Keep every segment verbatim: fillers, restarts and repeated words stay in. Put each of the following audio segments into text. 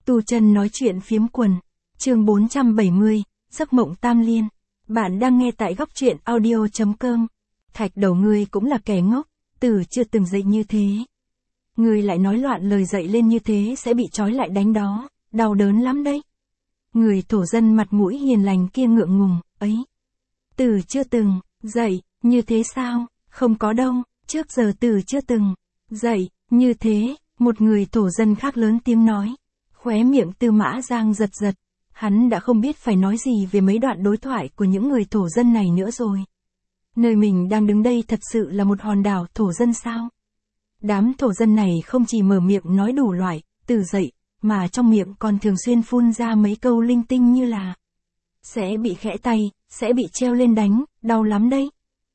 Tu Chân nói chuyện phiếm quần. Chương bốn trăm bảy mươi, giấc mộng tam liên. Bạn đang nghe tại góc truyện audio chấm com. Thạch đầu ngươi cũng là kẻ ngốc, từ chưa từng dậy như thế. Ngươi lại nói loạn lời dậy lên như thế sẽ bị trói lại đánh đó, đau đớn lắm đấy. Người thổ dân mặt mũi hiền lành kia ngượng ngùng, ấy. Từ chưa từng, dậy, như thế sao, không có đâu, trước giờ từ chưa từng, dậy, như thế, một người thổ dân khác lớn tiếng nói. Khóe miệng Tư Mã Giang giật giật, hắn đã không biết phải nói gì về mấy đoạn đối thoại của những người thổ dân này nữa rồi. Nơi mình đang đứng đây thật sự là một hòn đảo thổ dân sao? Đám thổ dân này không chỉ mở miệng nói đủ loại, từ dậy, mà trong miệng còn thường xuyên phun ra mấy câu linh tinh như là sẽ bị khẽ tay, sẽ bị treo lên đánh, đau lắm đấy.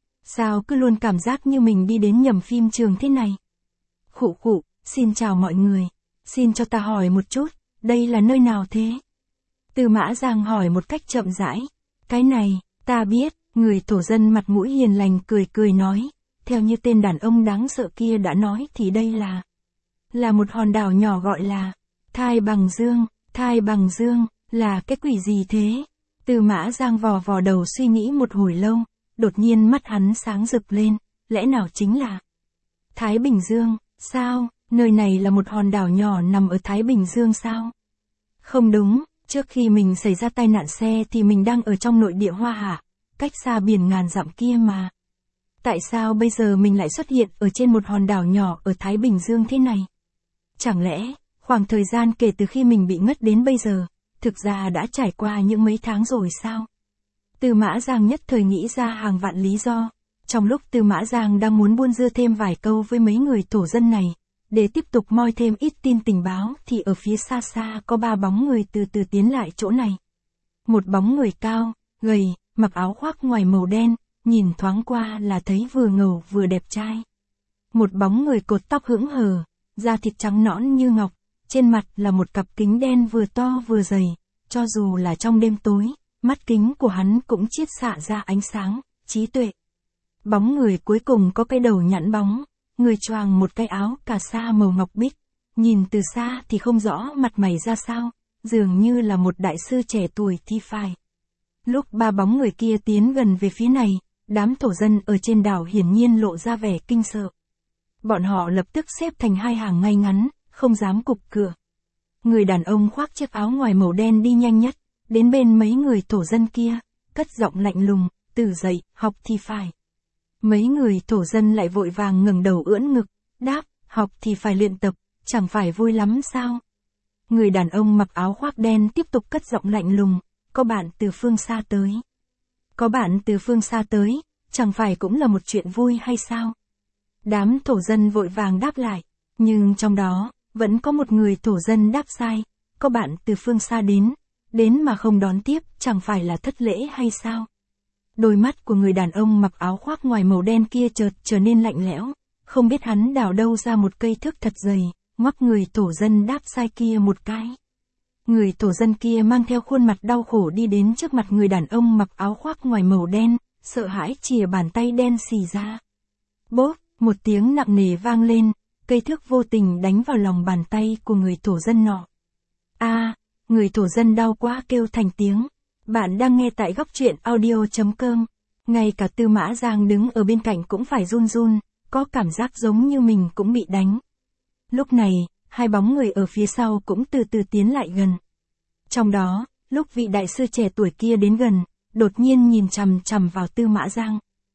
Sao cứ luôn cảm giác như mình đi đến nhầm phim trường thế này? Khụ khụ, xin chào mọi người. Xin cho ta hỏi một chút, đây là nơi nào thế? Tư Mã Giang hỏi một cách chậm rãi. Cái này, ta biết, người thổ dân mặt mũi hiền lành cười cười nói. Theo như tên đàn ông đáng sợ kia đã nói thì đây là là một hòn đảo nhỏ gọi là Thai Bằng Dương. Thai Bằng Dương, là cái quỷ gì thế? Tư Mã Giang vò vò đầu suy nghĩ một hồi lâu, đột nhiên mắt hắn sáng rực lên, lẽ nào chính là Thái Bình Dương, sao? Nơi này là một hòn đảo nhỏ nằm ở Thái Bình Dương sao? Không đúng, trước khi mình xảy ra tai nạn xe thì mình đang ở trong nội địa Hoa Hạ, cách xa biển ngàn dặm kia mà. Tại sao bây giờ mình lại xuất hiện ở trên một hòn đảo nhỏ ở Thái Bình Dương thế này? Chẳng lẽ, khoảng thời gian kể từ khi mình bị ngất đến bây giờ, thực ra đã trải qua những mấy tháng rồi sao? Tư Mã Giang nhất thời nghĩ ra hàng vạn lý do. Trong lúc Tư Mã Giang đang muốn buôn dưa thêm vài câu với mấy người thổ dân này, để tiếp tục moi thêm ít tin tình báo thì ở phía xa xa có ba bóng người từ từ tiến lại chỗ này. Một bóng người cao, gầy, mặc áo khoác ngoài màu đen, nhìn thoáng qua là thấy vừa ngầu vừa đẹp trai. Một bóng người cột tóc hững hờ, da thịt trắng nõn như ngọc, trên mặt là một cặp kính đen vừa to vừa dày, cho dù là trong đêm tối, mắt kính của hắn cũng chiết xạ ra ánh sáng, trí tuệ. Bóng người cuối cùng có cái đầu nhẵn bóng. Người choàng một cái áo cà sa màu ngọc bích, nhìn từ xa thì không rõ mặt mày ra sao, dường như là một đại sư trẻ tuổi thì phải. Lúc ba bóng người kia tiến gần về phía này, đám thổ dân ở trên đảo hiển nhiên lộ ra vẻ kinh sợ. Bọn họ lập tức xếp thành hai hàng ngay ngắn, không dám cụp cửa. Người đàn ông khoác chiếc áo ngoài màu đen đi nhanh nhất, đến bên mấy người thổ dân kia, cất giọng lạnh lùng, từ dậy, học thì phải. Mấy người thổ dân lại vội vàng ngẩng đầu ưỡn ngực, đáp, học thì phải luyện tập, chẳng phải vui lắm sao? Người đàn ông mặc áo khoác đen tiếp tục cất giọng lạnh lùng, có bạn từ phương xa tới. Có bạn từ phương xa tới, chẳng phải cũng là một chuyện vui hay sao? Đám thổ dân vội vàng đáp lại, nhưng trong đó, vẫn có một người thổ dân đáp sai, có bạn từ phương xa đến, đến mà không đón tiếp, chẳng phải là thất lễ hay sao? Đôi mắt của người đàn ông mặc áo khoác ngoài màu đen kia chợt trở nên lạnh lẽo, không biết hắn đào đâu ra một cây thước thật dày, ngoắc người thổ dân đáp sai kia một cái. Người thổ dân kia mang theo khuôn mặt đau khổ đi đến trước mặt người đàn ông mặc áo khoác ngoài màu đen, sợ hãi chìa bàn tay đen xì ra. Bốp, một tiếng nặng nề vang lên, cây thước vô tình đánh vào lòng bàn tay của người thổ dân nọ. A, à, người thổ dân đau quá kêu thành tiếng. Bạn đang nghe tại góc truyện audio chấm com. Ngay cả Tư Mã Giang đứng ở bên cạnh cũng phải run run, có cảm giác giống như mình cũng bị đánh. Lúc này, hai bóng người ở phía sau cũng từ từ tiến lại gần. Trong đó, lúc vị đại sư trẻ tuổi kia đến gần, đột nhiên nhìn chằm chằm vào Tư Mã Giang.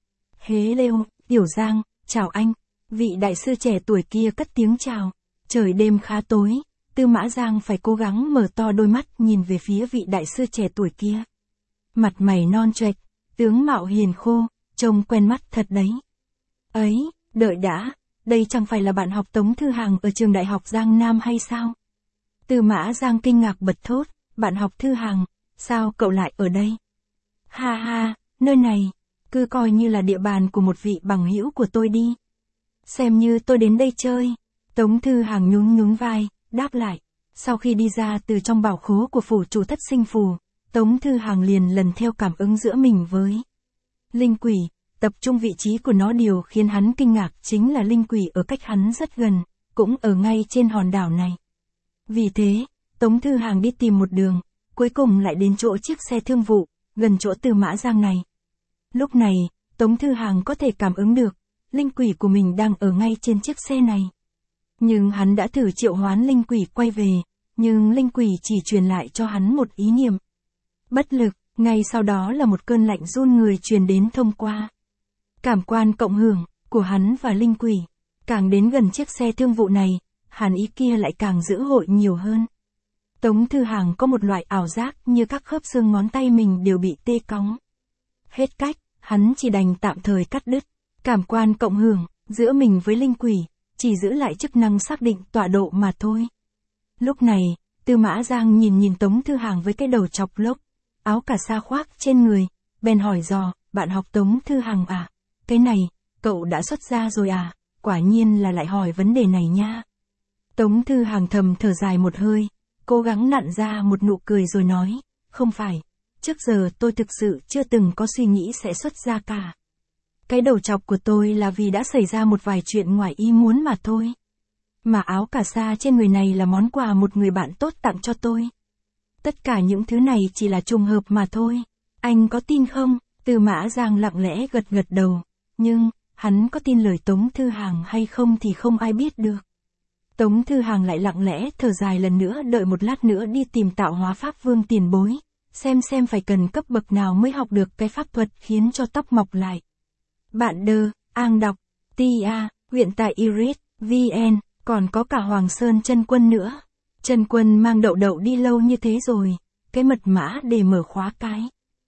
Hế Lêu, Tiểu Giang, chào anh. Vị đại sư trẻ tuổi kia cất tiếng chào. Trời đêm khá tối. Tư Mã Giang phải cố gắng mở to đôi mắt nhìn về phía vị đại sư trẻ tuổi kia. Mặt mày non choạch, tướng mạo hiền khô, trông quen mắt thật đấy. Ấy, đợi đã, đây chẳng phải là bạn học Tống Thư Hằng ở trường đại học Giang Nam hay sao? Tư Mã Giang kinh ngạc bật thốt, bạn học Thư Hằng, sao cậu lại ở đây? Ha ha, nơi này, cứ coi như là địa bàn của một vị bằng hữu của tôi đi. Xem như tôi đến đây chơi. Tống Thư Hằng nhún nhún vai, đáp lại. Sau khi đi ra từ trong bảo khố của phủ chủ thất sinh phù, Tống Thư Hằng liền lần theo cảm ứng giữa mình với linh quỷ, tập trung vị trí của nó. Điều khiến hắn kinh ngạc chính là linh quỷ ở cách hắn rất gần, cũng ở ngay trên hòn đảo này. Vì thế, Tống Thư Hàng đi tìm một đường, cuối cùng lại đến chỗ chiếc xe thương vụ, gần chỗ Tư Mã Giang này. Lúc này, Tống Thư Hàng có thể cảm ứng được, linh quỷ của mình đang ở ngay trên chiếc xe này. Nhưng hắn đã thử triệu hoán linh quỷ quay về, nhưng linh quỷ chỉ truyền lại cho hắn một ý niệm. Bất lực, ngay sau đó là một cơn lạnh run người truyền đến thông qua cảm quan cộng hưởng của hắn và linh quỷ. Càng đến gần chiếc xe thương vụ này, hàn ý kia lại càng dữ dội nhiều hơn. Tống Thư Hàng có một loại ảo giác như các khớp xương ngón tay mình đều bị tê cóng. Hết cách, hắn chỉ đành tạm thời cắt đứt cảm quan cộng hưởng giữa mình với linh quỷ, chỉ giữ lại chức năng xác định tọa độ mà thôi. Lúc này, Tư Mã Giang nhìn nhìn Tống Thư Hàng với cái đầu chọc lốc, áo cà sa khoác trên người, bèn hỏi dò, bạn học Tống Thư Hàng à? Cái này, cậu đã xuất gia rồi à? Quả nhiên là lại hỏi vấn đề này nha. Tống Thư Hàng thầm thở dài một hơi, cố gắng nặn ra một nụ cười rồi nói, không phải, trước giờ tôi thực sự chưa từng có suy nghĩ sẽ xuất gia cả. Cái đầu chọc của tôi là vì đã xảy ra một vài chuyện ngoài ý muốn mà thôi. Mà áo cà sa trên người này là món quà một người bạn tốt tặng cho tôi. Tất cả những thứ này chỉ là trùng hợp mà thôi. Anh có tin không? Tư Mã Giang lặng lẽ gật gật đầu. Nhưng, hắn có tin lời Tống Thư Hàng hay không thì không ai biết được. Tống Thư Hàng lại lặng lẽ thở dài lần nữa, đợi một lát nữa đi tìm Tạo Hóa Pháp Vương tiền bối. Xem xem phải cần cấp bậc nào mới học được cái pháp thuật khiến cho tóc mọc lại. Bạn đơ, Ang đọc, tê a, huyện tại Iris, vê en, còn có cả Hoàng Sơn Chân Quân nữa. Chân Quân mang đậu đậu đi lâu như thế rồi, cái mật mã để mở khóa cái.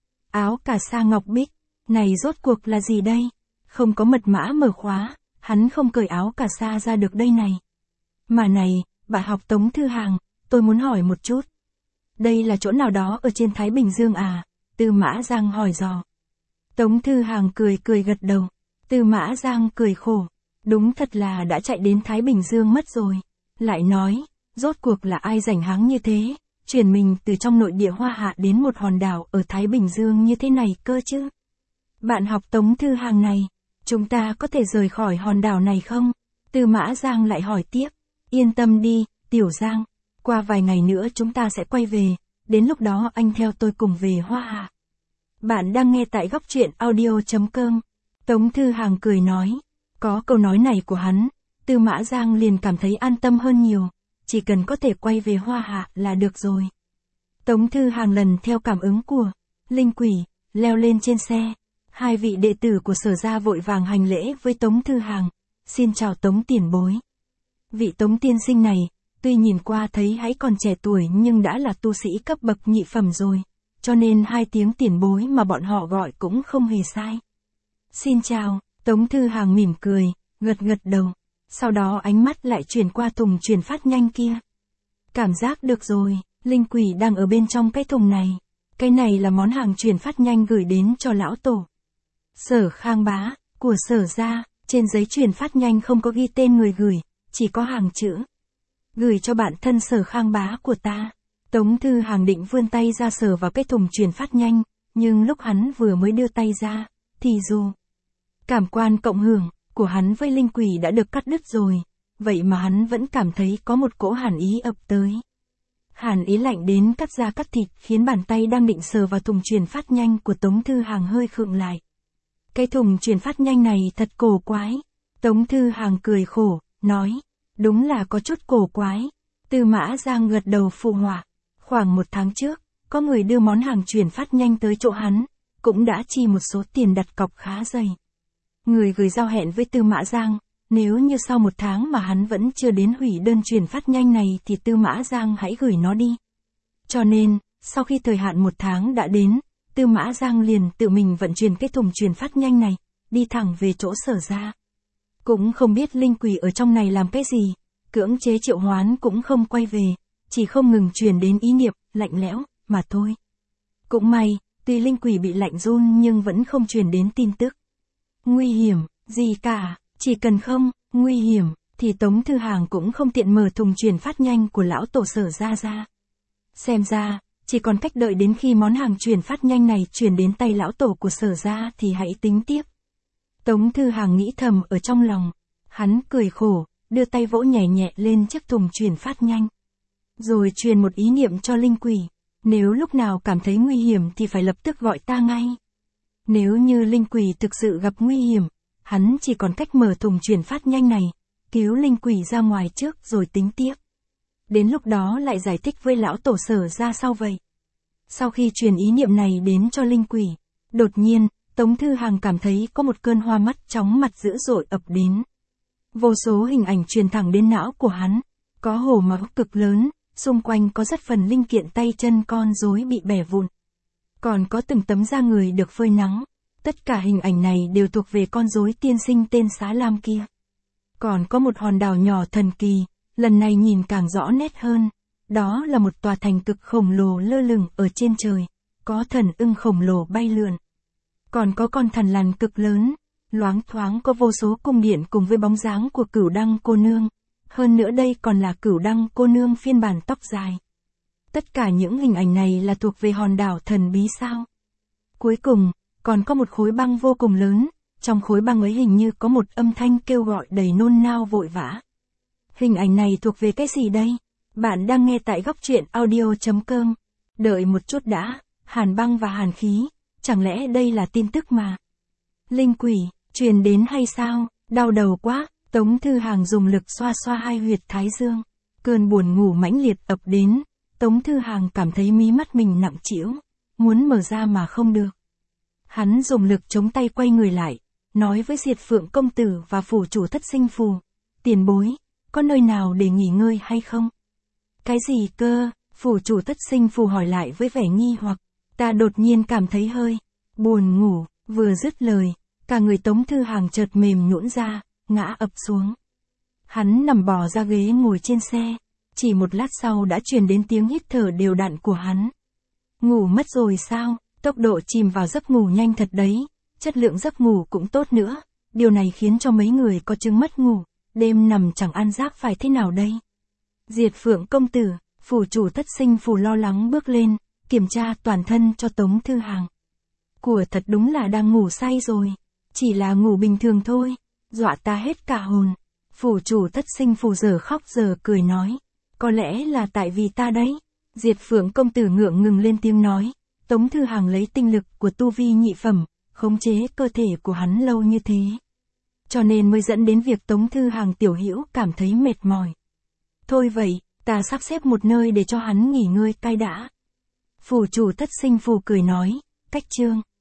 Áo cà sa ngọc bích, này rốt cuộc là gì đây? Không có mật mã mở khóa, hắn không cởi áo cà sa ra được đây này. Mà này, bà học Tống Thư Hàng, tôi muốn hỏi một chút. Đây là chỗ nào đó ở trên Thái Bình Dương à? Tư Mã Giang hỏi dò. Tống Thư Hàng cười cười gật đầu. Tư Mã Giang cười khổ. Đúng thật là đã chạy đến Thái Bình Dương mất rồi. Lại nói, rốt cuộc là ai rảnh háng như thế, chuyển mình từ trong nội địa Hoa Hạ đến một hòn đảo ở Thái Bình Dương như thế này cơ chứ? Bạn học Tống Thư Hàng này, chúng ta có thể rời khỏi hòn đảo này không? Tư Mã Giang lại hỏi tiếp. Yên tâm đi, Tiểu Giang. Qua vài ngày nữa chúng ta sẽ quay về, đến lúc đó anh theo tôi cùng về Hoa Hạ. Bạn đang nghe tại góc truyện audio chấm com. Tống Thư Hàng cười nói. Có câu nói này của hắn, Tư Mã Giang liền cảm thấy an tâm hơn nhiều. Chỉ cần có thể quay về Hoa Hạ là được rồi. Tống Thư Hàng lần theo cảm ứng của linh quỷ, leo lên trên xe. Hai vị đệ tử của Sở gia vội vàng hành lễ với Tống Thư Hàng. Xin chào Tống tiền bối. Vị Tống tiên sinh này, tuy nhìn qua thấy hãy còn trẻ tuổi nhưng đã là tu sĩ cấp bậc nhị phẩm rồi. Cho nên hai tiếng tiền bối mà bọn họ gọi cũng không hề sai. Xin chào, Tống Thư Hàng mỉm cười, gật gật đầu. Sau đó ánh mắt lại chuyển qua thùng truyền phát nhanh kia. Cảm giác được rồi, linh quỷ đang ở bên trong cái thùng này. Cái này là món hàng truyền phát nhanh gửi đến cho lão tổ Sở Khang Bá, của Sở gia. Trên giấy truyền phát nhanh không có ghi tên người gửi, chỉ có hàng chữ. Gửi cho bạn thân Sở Khang Bá của ta. Tống Thư Hàng định vươn tay ra sờ vào cái thùng truyền phát nhanh, nhưng lúc hắn vừa mới đưa tay ra, thì dù cảm quan cộng hưởng của hắn với linh quỷ đã được cắt đứt rồi, vậy mà hắn vẫn cảm thấy có một cỗ hàn ý ập tới. Hàn ý lạnh đến cắt da cắt thịt khiến bàn tay đang định sờ vào thùng truyền phát nhanh của Tống Thư Hàng hơi khựng lại. Cái thùng truyền phát nhanh này thật cổ quái. Tống Thư Hàng cười khổ, nói, đúng là có chút cổ quái. Tư Mã Giang gật đầu phụ họa. Khoảng một tháng trước, có người đưa món hàng chuyển phát nhanh tới chỗ hắn, cũng đã chi một số tiền đặt cọc khá dày. Người gửi giao hẹn với Tư Mã Giang, nếu như sau một tháng mà hắn vẫn chưa đến hủy đơn chuyển phát nhanh này thì Tư Mã Giang hãy gửi nó đi. Cho nên, sau khi thời hạn một tháng đã đến, Tư Mã Giang liền tự mình vận chuyển cái thùng chuyển phát nhanh này, đi thẳng về chỗ Sở gia. Cũng không biết linh quỷ ở trong này làm cái gì, cưỡng chế triệu hoán cũng không quay về, chỉ không ngừng truyền đến ý niệm, lạnh lẽo, mà thôi. Cũng may, tuy linh quỷ bị lạnh run nhưng vẫn không truyền đến tin tức. Nguy hiểm, gì cả, chỉ cần không, nguy hiểm, thì Tống Thư Hàng cũng không tiện mở thùng truyền phát nhanh của lão tổ Sở gia ra. Xem ra, chỉ còn cách đợi đến khi món hàng truyền phát nhanh này truyền đến tay lão tổ của Sở gia thì hãy tính tiếp. Tống Thư Hàng nghĩ thầm ở trong lòng. Hắn cười khổ, đưa tay vỗ nhẹ nhẹ lên chiếc thùng truyền phát nhanh. rồi truyền một ý niệm cho linh quỷ. Nếu lúc nào cảm thấy nguy hiểm thì phải lập tức gọi ta ngay. Nếu như linh quỷ thực sự gặp nguy hiểm, hắn chỉ còn cách mở thùng truyền phát nhanh này, cứu linh quỷ ra ngoài trước rồi tính tiếp. Đến lúc đó lại giải thích với lão tổ Sở ra sao vậy. Sau khi truyền ý niệm này đến cho linh quỷ, đột nhiên, Tống Thư Hàng cảm thấy có một cơn hoa mắt chóng mặt dữ dội ập đến. Vô số hình ảnh truyền thẳng đến não của hắn, có hổ máu cực lớn, xung quanh có rất phần linh kiện tay chân con rối bị bẻ vụn. Còn có từng tấm da người được phơi nắng, tất cả hình ảnh này đều thuộc về con rối tiên sinh tên Xá Lam kia. Còn có một hòn đảo nhỏ thần kỳ, lần này nhìn càng rõ nét hơn, đó là một tòa thành cực khổng lồ lơ lửng ở trên trời, có thần ưng khổng lồ bay lượn. Còn có con thằn lằn cực lớn, loáng thoáng có vô số cung điện cùng với bóng dáng của Cửu Đăng cô nương. Hơn nữa đây còn là Cửu Đăng cô nương phiên bản tóc dài. Tất cả những hình ảnh này là thuộc về hòn đảo thần bí sao? Cuối cùng, còn có một khối băng vô cùng lớn, trong khối băng ấy hình như có một âm thanh kêu gọi đầy nôn nao vội vã. Hình ảnh này thuộc về cái gì đây? Bạn đang nghe tại góc truyện audio chấm com. Đợi một chút đã, hàn băng và hàn khí, chẳng lẽ đây là tin tức mà linh quỷ truyền đến hay sao? Đau đầu quá, Tống Thư Hàng dùng lực xoa xoa hai huyệt thái dương. Cơn buồn ngủ mãnh liệt ập đến, Tống Thư Hàng cảm thấy mí mắt mình nặng trĩu, muốn mở ra mà không được. Hắn dùng lực chống tay quay người lại, nói với Diệt Phượng công tử và phủ chủ Thất Sinh Phù, tiền bối, có nơi nào để nghỉ ngơi hay không? Cái gì cơ? Phủ chủ Thất Sinh Phù hỏi lại với vẻ nghi hoặc. Ta đột nhiên cảm thấy hơi buồn ngủ, vừa dứt lời, cả người Tống Thư Hàng chợt mềm nhũn ra, ngã ập xuống. Hắn nằm bò ra ghế ngồi trên xe, chỉ một lát sau đã truyền đến tiếng hít thở đều đặn của hắn. Ngủ mất rồi sao? Tốc độ chìm vào giấc ngủ nhanh thật đấy, chất lượng giấc ngủ cũng tốt nữa, điều này khiến cho mấy người có chứng mất ngủ, đêm nằm chẳng ăn giấc phải thế nào đây? Diệt Phượng công tử, phủ chủ Thất Sinh Phù lo lắng bước lên, kiểm tra toàn thân cho Tống Thư Hàng. Của thật đúng là đang ngủ say rồi, chỉ là ngủ bình thường thôi, dọa ta hết cả hồn. Phủ chủ Thất Sinh Phù giờ khóc giờ cười nói, có lẽ là tại vì ta đấy. Diệt Phượng công tử ngượng ngừng lên tiếng nói, Tống Thư Hàng lấy tinh lực của tu vi nhị phẩm, khống chế cơ thể của hắn lâu như thế, cho nên mới dẫn đến việc Tống Thư Hàng tiểu hữu cảm thấy mệt mỏi. Thôi vậy, ta sắp xếp một nơi để cho hắn nghỉ ngơi cai đã. Phủ chủ Thất Sinh Phù cười nói, cách chương.